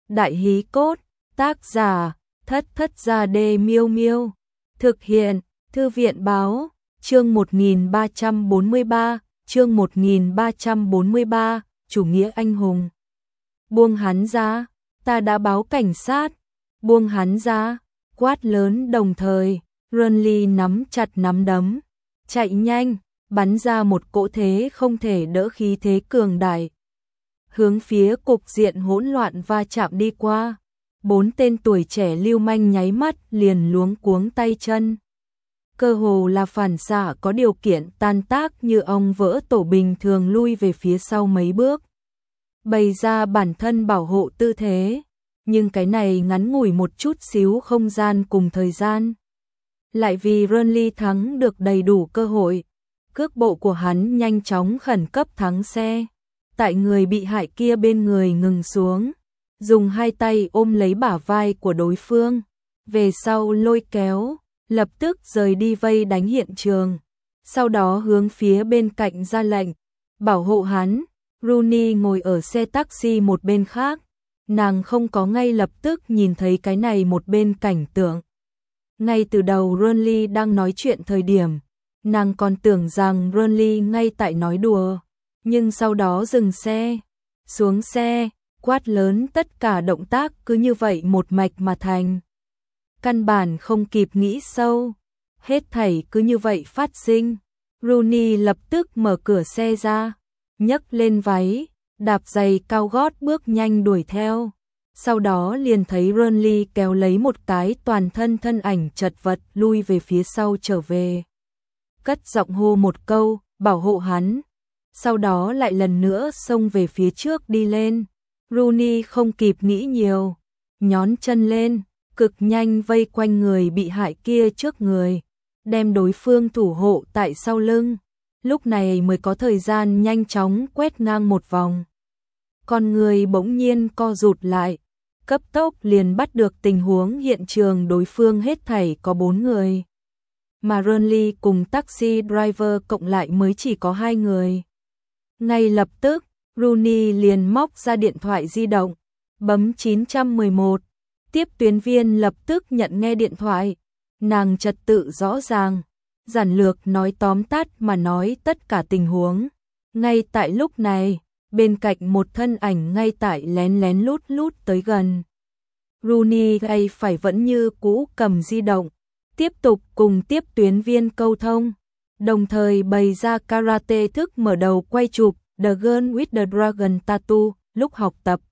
Đại hí cốt, tác giả, Thất Thất Gia Đê Miêu Miêu. Thực hiện, Thư viện báo, chương 1343, chủ nghĩa anh hùng. Buông hắn ra, ta đã báo cảnh sát. Buông hắn ra, quát lớn đồng thời, Renly nắm chặt nắm đấm, chạy nhanh, bắn ra một cỗ thế không thể đỡ khí thế cường đại. Hướng phía cục diện hỗn loạn va chạm đi qua, 4 tên tuổi trẻ lưu manh nháy mắt liền luống cuống tay chân. Cơ hồ là phản xạ có điều kiện tan tác như ong vỡ tổ bình thường lui về phía sau mấy bước. Bày ra bản thân bảo hộ tư thế, nhưng cái này ngắn ngủi một chút xíu không gian cùng thời gian. Lại vì Renly thắng được đầy đủ cơ hội, cước bộ của hắn nhanh chóng khẩn cấp thắng xe. Tại người bị hại kia bên người ngừng xuống, dùng hai tay ôm lấy bả vai của đối phương, về sau lôi kéo, lập tức rời đi vây đánh hiện trường. Sau đó hướng phía bên cạnh ra lệnh, bảo hộ hắn. Rooney ngồi ở xe taxi một bên khác, nàng không có ngay lập tức nhìn thấy cái này một bên cảnh tượng. Ngay từ đầu Renly đang nói chuyện thời điểm, nàng còn tưởng rằng Renly ngay tại nói đùa, nhưng sau đó dừng xe, xuống xe, quát lớn, tất cả động tác cứ như vậy một mạch mà thành. Căn bản không kịp nghĩ sâu, hết thảy cứ như vậy phát sinh. Rooney lập tức mở cửa xe ra, nhấc lên váy, đạp giày cao gót bước nhanh đuổi theo. Sau đó liền thấy Renly kéo lấy một cái toàn thân thân ảnh chật vật lui về phía sau trở về. Cất giọng hô một câu, bảo hộ hắn. Sau đó lại lần nữa xông về phía trước đi lên. Rooney không kịp nghĩ nhiều, nhón chân lên, cực nhanh vây quanh người bị hại kia trước người, đem đối phương thủ hộ tại sau lưng. Lúc này mới có thời gian nhanh chóng quét ngang một vòng. Con người bỗng nhiên co rụt lại, cấp tốc liền bắt được tình huống hiện trường đối phương hết thảy có 4 người. Mà Renly cùng taxi driver cộng lại mới chỉ có 2 người. Ngay lập tức, Rooney liền móc ra điện thoại di động, bấm 911. Tiếp tuyến viên lập tức nhận nghe điện thoại. Nàng trật tự rõ ràng, giản lược nói tóm tắt mà nói tất cả tình huống. Ngay tại lúc này, bên cạnh một thân ảnh ngay tại lén lén lút lút tới gần. Rooney gay phải vẫn như cũ cầm di động, tiếp tục cùng tiếp tuyến viên câu thông, đồng thời bày ra karate thức mở đầu quay chụp The Girl with the Dragon Tattoo lúc học tập.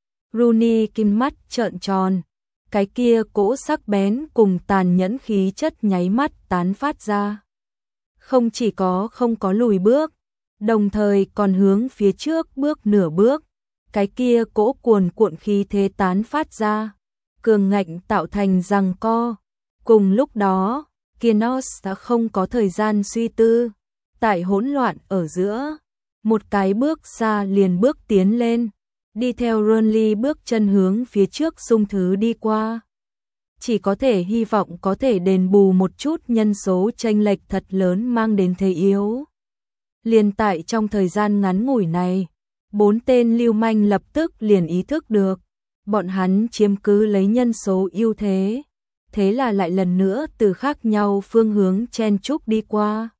Rooney kim mắt trợn tròn, cái kia cỗ sắc bén cùng tàn nhẫn khí chất nháy mắt tán phát ra. Không chỉ không có lùi bước, đồng thời còn hướng phía trước bước nửa bước, cái kia cỗ cuồn cuộn khí thế tán phát ra, cường ngạnh tạo thành giằng co. Cùng lúc đó, Kinos đã không có thời gian suy tư, tại hỗn loạn ở giữa, một cái bước xa liền bước tiến lên, đi theo Renly bước chân hướng phía trước xung thứ đi qua. Chỉ có thể hy vọng có thể đền bù một chút nhân số chênh lệch thật lớn mang đến thế yếu. Liền tại trong thời gian ngắn ngủi này, 4 tên lưu manh lập tức liền ý thức được, bọn hắn chiếm cứ lấy nhân số ưu thế. Thế là lại lần nữa từ khác nhau phương hướng chen chúc đi qua.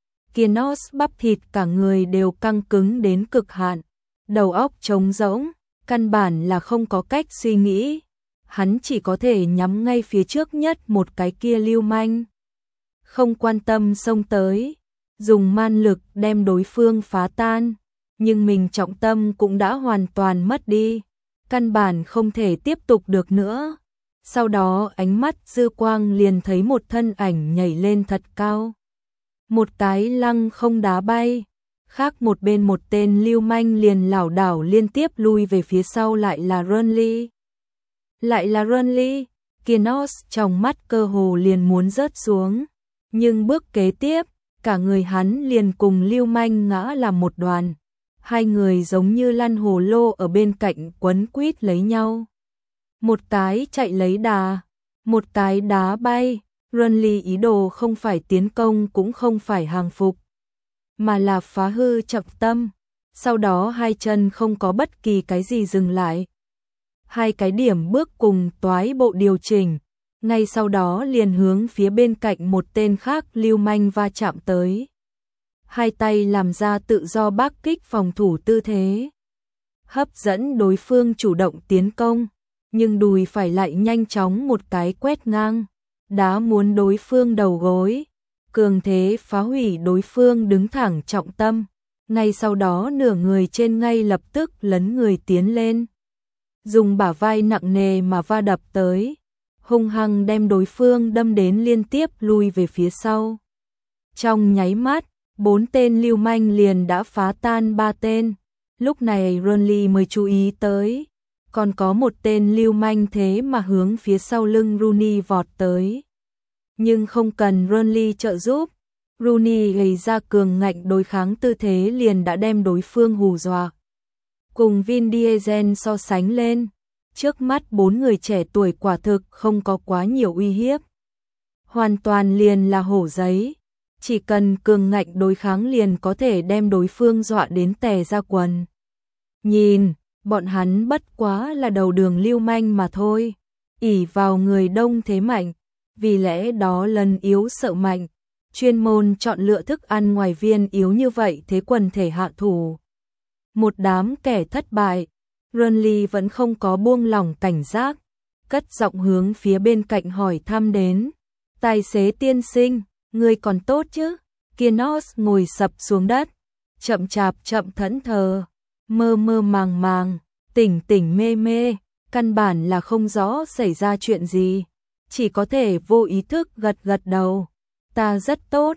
Kinos bắp thịt cả người đều căng cứng đến cực hạn, đầu óc trống rỗng, căn bản là không có cách suy nghĩ. Hắn chỉ có thể nhắm ngay phía trước nhất một cái kia lưu manh. Không quan tâm xông tới, dùng man lực đem đối phương phá tan, nhưng mình trọng tâm cũng đã hoàn toàn mất đi, căn bản không thể tiếp tục được nữa. Sau đó ánh mắt dư quang liền thấy một thân ảnh nhảy lên thật cao. Một cái lăng không đá bay, khác một bên một tên lưu manh liền lảo đảo liên tiếp lui về phía sau lại là Renly. Lại là Renly, Kinos trong mắt cơ hồ liền muốn rớt xuống. Nhưng bước kế tiếp, cả người hắn liền cùng lưu manh ngã làm một đoàn. Hai người giống như lăn hồ lô ở bên cạnh quấn quýt lấy nhau. Một cái chạy lấy đà, một cái đá bay. Renly ý đồ không phải tiến công cũng không phải hàng phục, mà là phá hư trọng tâm. Sau đó hai chân không có bất kỳ cái gì dừng lại. hai cái điểm bước cùng toái bộ điều chỉnh, ngay sau đó liền hướng phía bên cạnh một tên khác lưu manh va chạm tới. Hai tay làm ra tự do bác kích phòng thủ tư thế, hấp dẫn đối phương chủ động tiến công, nhưng đùi phải lại nhanh chóng một cái quét ngang, đá muốn đối phương đầu gối, cường thế phá hủy đối phương đứng thẳng trọng tâm. Ngay sau đó nửa người trên ngay lập tức lấn người tiến lên, dùng bả vai nặng nề mà va đập tới, hung hăng đem đối phương đâm đến liên tiếp lui về phía sau. Trong nháy mắt, 4 tên lưu manh liền đã phá tan 3 tên. Lúc này Ronly mới chú ý tới, còn có một tên lưu manh thế mà hướng phía sau lưng Rooney vọt tới. Nhưng không cần Ronly trợ giúp, Rooney gầy ra cường ngạnh đối kháng tư thế liền đã đem đối phương hù dọa. Cùng Vin Diesel so sánh lên, trước mắt 4 người trẻ tuổi quả thực không có quá nhiều uy hiếp. Hoàn toàn liền là hổ giấy, chỉ cần cường ngạnh đối kháng liền có thể đem đối phương dọa đến tè ra quần. Nhìn, bọn hắn bất quá là đầu đường lưu manh mà thôi, ỷ vào người đông thế mạnh, vì lẽ đó lần yếu sợ mạnh, chuyên môn chọn lựa thức ăn ngoài viên yếu như vậy thế quần thể hạ thủ. Một đám kẻ thất bại, Ronly vẫn không có buông lỏng cảnh giác, cất giọng hướng phía bên cạnh hỏi thăm đến. Tài xế tiên sinh, người còn tốt chứ? Kinos ngồi sập xuống đất, chậm chạp chậm thẫn thờ, mơ mơ màng màng, tỉnh tỉnh mê mê, căn bản là không rõ xảy ra chuyện gì, chỉ có thể vô ý thức gật gật đầu. Ta rất tốt,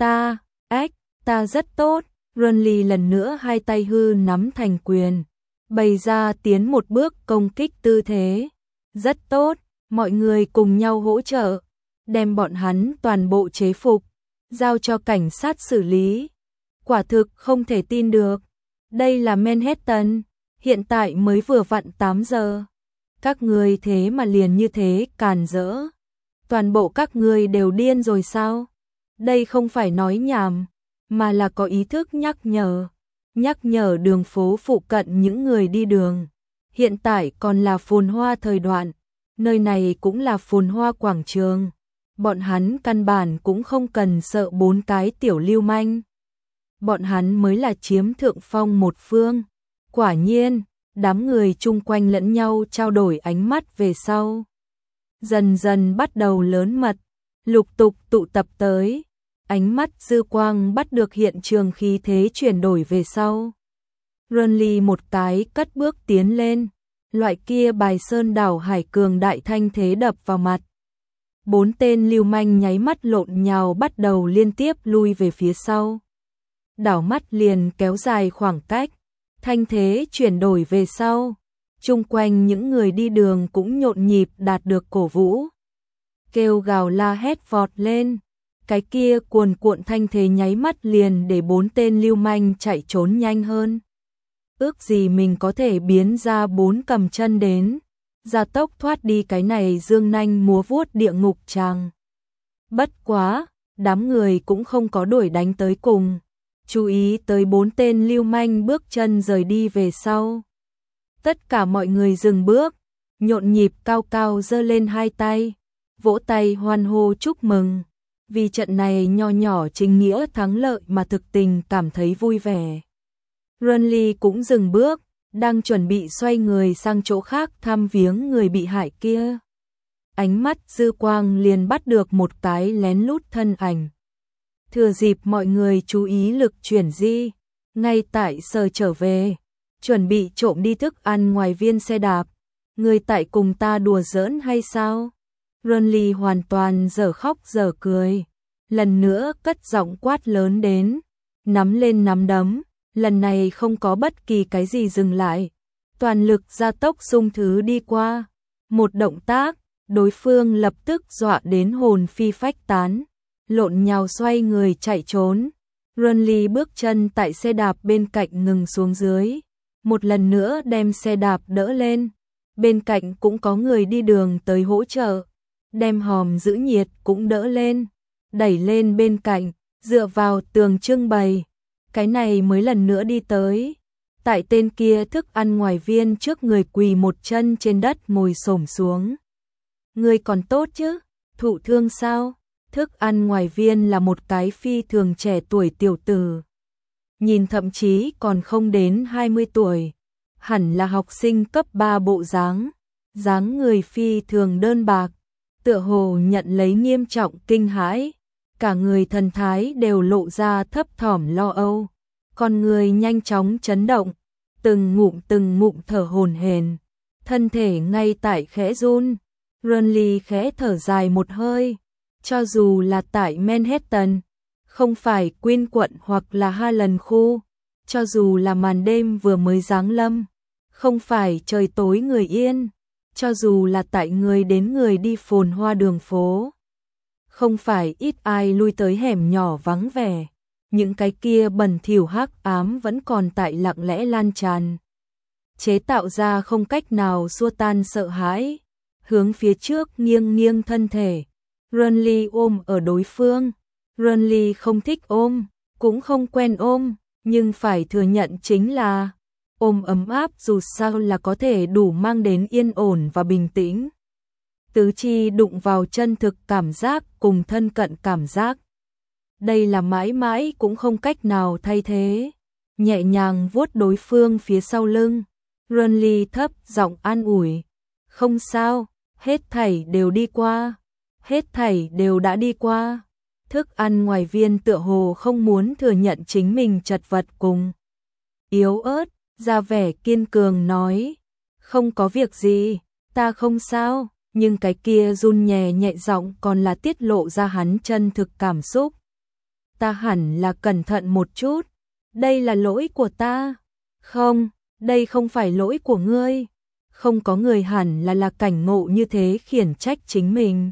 ta rất tốt. Ronly lần nữa hai tay hư nắm thành quyền, bày ra tiến một bước công kích tư thế. Rất tốt, mọi người cùng nhau hỗ trợ, đem bọn hắn toàn bộ chế phục, giao cho cảnh sát xử lý. Quả thực không thể tin được. Đây là Manhattan, hiện tại mới vừa vặn 8 giờ. Các người thế mà liền như thế càn rỡ. Toàn bộ các người đều điên rồi sao? Đây không phải nói nhảm, mà là có ý thức nhắc nhở đường phố phụ cận những người đi đường. Hiện tại còn là phồn hoa thời đoạn, nơi này cũng là phồn hoa quảng trường. Bọn hắn căn bản cũng không cần sợ 4 cái tiểu lưu manh. Bọn hắn mới là chiếm thượng phong một phương. Quả nhiên, đám người chung quanh lẫn nhau trao đổi ánh mắt về sau. Dần dần bắt đầu lớn mật, lục tục tụ tập tới. Ánh mắt dư quang bắt được hiện trường khí thế chuyển đổi về sau. Ronly một cái cất bước tiến lên, loại kia bài sơn đảo hải cường đại thanh thế đập vào mặt. 4 tên lưu manh nháy mắt lộn nhào bắt đầu liên tiếp lui về phía sau. Đảo mắt liền kéo dài khoảng cách, thanh thế chuyển đổi về sau. Chung quanh những người đi đường cũng nhộn nhịp đạt được cổ vũ. Kêu gào la hét vọt lên. Cái kia cuồn cuộn thanh thế nháy mắt liền để 4 tên lưu manh chạy trốn nhanh hơn. Ước gì mình có thể biến ra 4 cầm chân đến, gia tốc thoát đi cái này dương nanh múa vuốt địa ngục tràng. Bất quá, đám người cũng không có đuổi đánh tới cùng, chú ý tới 4 tên lưu manh bước chân rời đi về sau. Tất cả mọi người dừng bước, nhộn nhịp cao cao giơ lên hai tay, vỗ tay hoan hô chúc mừng. Vì trận này nho nhỏ chính nghĩa thắng lợi mà thực tình cảm thấy vui vẻ. Ronly cũng dừng bước, đang chuẩn bị xoay người sang chỗ khác thăm viếng người bị hại kia. Ánh mắt dư quang liền bắt được một cái lén lút thân ảnh. Thừa dịp mọi người chú ý lực chuyển di, ngay tại sở trở về, chuẩn bị trộm đi thức ăn ngoài viên xe đạp. Người tại cùng ta đùa giỡn hay sao? Ronly hoàn toàn dở khóc dở cười, lần nữa cất giọng quát lớn đến, nắm lên nắm đấm, lần này không có bất kỳ cái gì dừng lại, toàn lực gia tốc xung thứ đi qua. Một động tác, đối phương lập tức dọa đến hồn phi phách tán, lộn nhào xoay người chạy trốn. Ronly bước chân tại xe đạp bên cạnh ngừng xuống dưới, một lần nữa đem xe đạp đỡ lên. Bên cạnh cũng có người đi đường tới hỗ trợ, đem hòm giữ nhiệt cũng đỡ lên, đẩy lên bên cạnh, dựa vào tường trưng bày. Cái này mới lần nữa đi tới, Tại tên kia thức ăn ngoài viên trước người quỳ một chân trên đất ngồi xổm xuống. Ngươi còn tốt chứ? Thụ thương sao? Thức ăn ngoài viên là một cái phi thường trẻ tuổi tiểu tử. Nhìn thậm chí còn không đến 20 tuổi. Hẳn là học sinh cấp 3 bộ dáng. Dáng người phi thường đơn bạc. Tựa hồ nhận lấy nghiêm trọng kinh hãi. Cả người thần thái đều lộ ra thấp thỏm lo âu. Con người nhanh chóng chấn động. Từng ngụm thở hổn hển. Thân thể ngay tại khẽ run. Renly khẽ thở dài một hơi. Cho dù là tại Manhattan, không phải Queen quận hoặc là Harlem khu, cho dù là màn đêm vừa mới giáng lâm, không phải trời tối người yên, cho dù là tại người đến người đi phồn hoa đường phố, không phải ít ai lui tới hẻm nhỏ vắng vẻ, những cái kia bẩn thỉu hắc ám vẫn còn tại lặng lẽ lan tràn, chế tạo ra không cách nào xua tan sợ hãi, hướng phía trước nghiêng nghiêng thân thể. Renly ôm ở đối phương. Renly không thích ôm, cũng không quen ôm, nhưng phải thừa nhận chính là ôm ấm áp dù sao là có thể đủ mang đến yên ổn và bình tĩnh. Tứ chi đụng vào chân thực cảm giác cùng thân cận cảm giác. Đây là mãi mãi cũng không cách nào thay thế. Nhẹ nhàng vuốt đối phương phía sau lưng. Renly thấp giọng an ủi. Không sao, hết thảy đều đi qua. Hết thảy đều đã đi qua. Thức ăn ngoài viên tựa hồ không muốn thừa nhận chính mình chật vật cùng. Yếu ớt, ra vẻ kiên cường nói. Không có việc gì, ta không sao. Nhưng cái kia run nhẹ nhẹ giọng còn là tiết lộ ra hắn chân thực cảm xúc. Ta hẳn là cẩn thận một chút. Đây là lỗi của ta. Không, đây không phải lỗi của ngươi. Không có người hẳn là cảnh ngộ như thế khiển trách chính mình.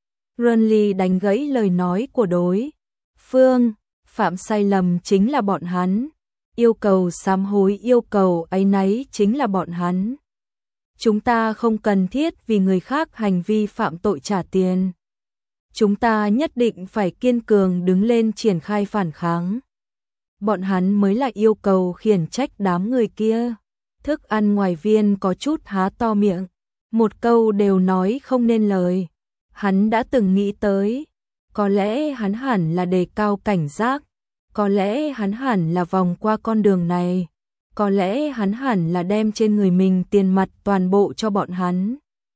Renly đánh gãy lời nói của đối phương, phạm sai lầm chính là bọn hắn, yêu cầu sám hối yêu cầu áy náy chính là bọn hắn. Chúng ta không cần thiết vì người khác hành vi phạm tội trả tiền. Chúng ta nhất định phải kiên cường đứng lên triển khai phản kháng. Bọn hắn mới là yêu cầu khiển trách đám người kia. Thức ăn ngoài viên có chút há to miệng, một câu đều nói không nên lời. Hắn đã từng nghĩ tới, có lẽ hắn hẳn là đề cao cảnh giác, có lẽ hắn hẳn là vòng qua con đường này, có lẽ hắn hẳn là đem trên người mình tiền mặt toàn bộ cho bọn hắn.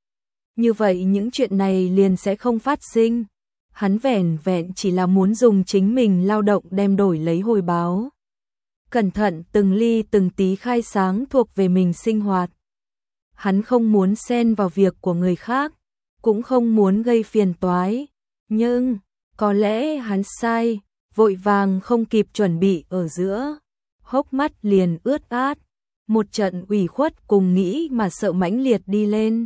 Như vậy những chuyện này liền sẽ không phát sinh, hắn vẻn vẹn chỉ là muốn dùng chính mình lao động đem đổi lấy hồi báo. Cẩn thận từng ly từng tí khai sáng thuộc về mình sinh hoạt. Hắn không muốn xen vào việc của người khác. Cũng không muốn gây phiền toái, nhưng có lẽ hắn sai, vội vàng không kịp chuẩn bị ở giữa, hốc mắt liền ướt át, một trận ủy khuất cùng nghĩ mà sợ mãnh liệt đi lên.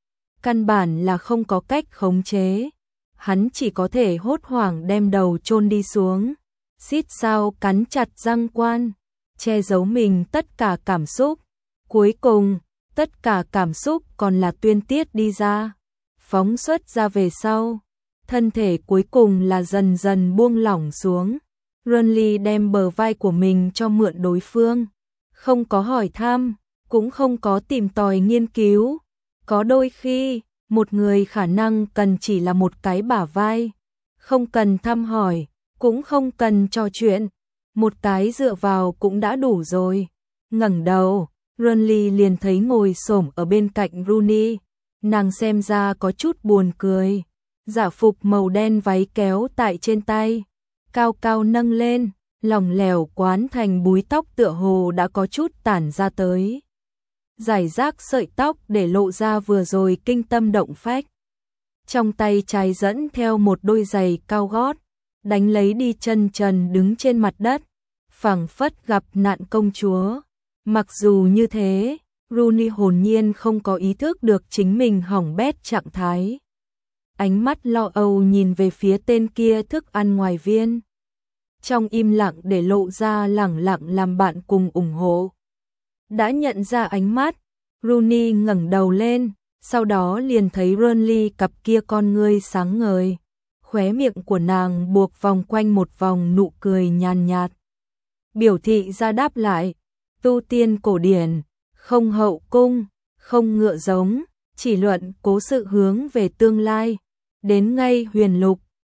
Căn bản là không có cách khống chế, hắn chỉ có thể hốt hoảng đem đầu chôn đi xuống, xít sao cắn chặt răng quan, che giấu mình tất cả cảm xúc, cuối cùng, tất cả cảm xúc còn là tuyên tiết đi ra. Phóng xuất ra về sau, thân thể cuối cùng là dần dần buông lỏng xuống. Renly đem bờ vai của mình cho mượn đối phương, không có hỏi thăm, cũng không có tìm tòi nghiên cứu. Có đôi khi, một người khả năng cần chỉ là một cái bả vai, không cần thăm hỏi, cũng không cần trò chuyện, một cái dựa vào cũng đã đủ rồi. Ngẩng đầu, Renly liền thấy ngồi xổm ở bên cạnh Rooney. Nàng xem ra có chút buồn cười, giả phục màu đen váy kéo tại trên tay, cao cao nâng lên, lỏng lẻo quán thành búi tóc tựa hồ đã có chút tản ra tới. Giải rác sợi tóc để lộ ra vừa rồi kinh tâm động phách. Trong tay trái dẫn theo một đôi giày cao gót, đánh lấy đi chân trần đứng trên mặt đất, phảng phất gặp nạn công chúa. Mặc dù như thế, Rooney hồn nhiên không có ý thức được chính mình hỏng bét trạng thái. Ánh mắt lo âu nhìn về phía tên kia thức ăn ngoài viên. Trong im lặng để lộ ra lẳng lặng làm bạn cùng ủng hộ. Đã nhận ra ánh mắt, Rooney ngẩng đầu lên, sau đó liền thấy Renly cặp kia con ngươi sáng ngời. Khóe miệng của nàng buộc vòng quanh một vòng nụ cười nhàn nhạt. Biểu thị ra đáp lại. tu tiên cổ điển, không hậu cung, không ngựa giống, chỉ luận cố sự hướng về tương lai. Đến ngay huyền lục,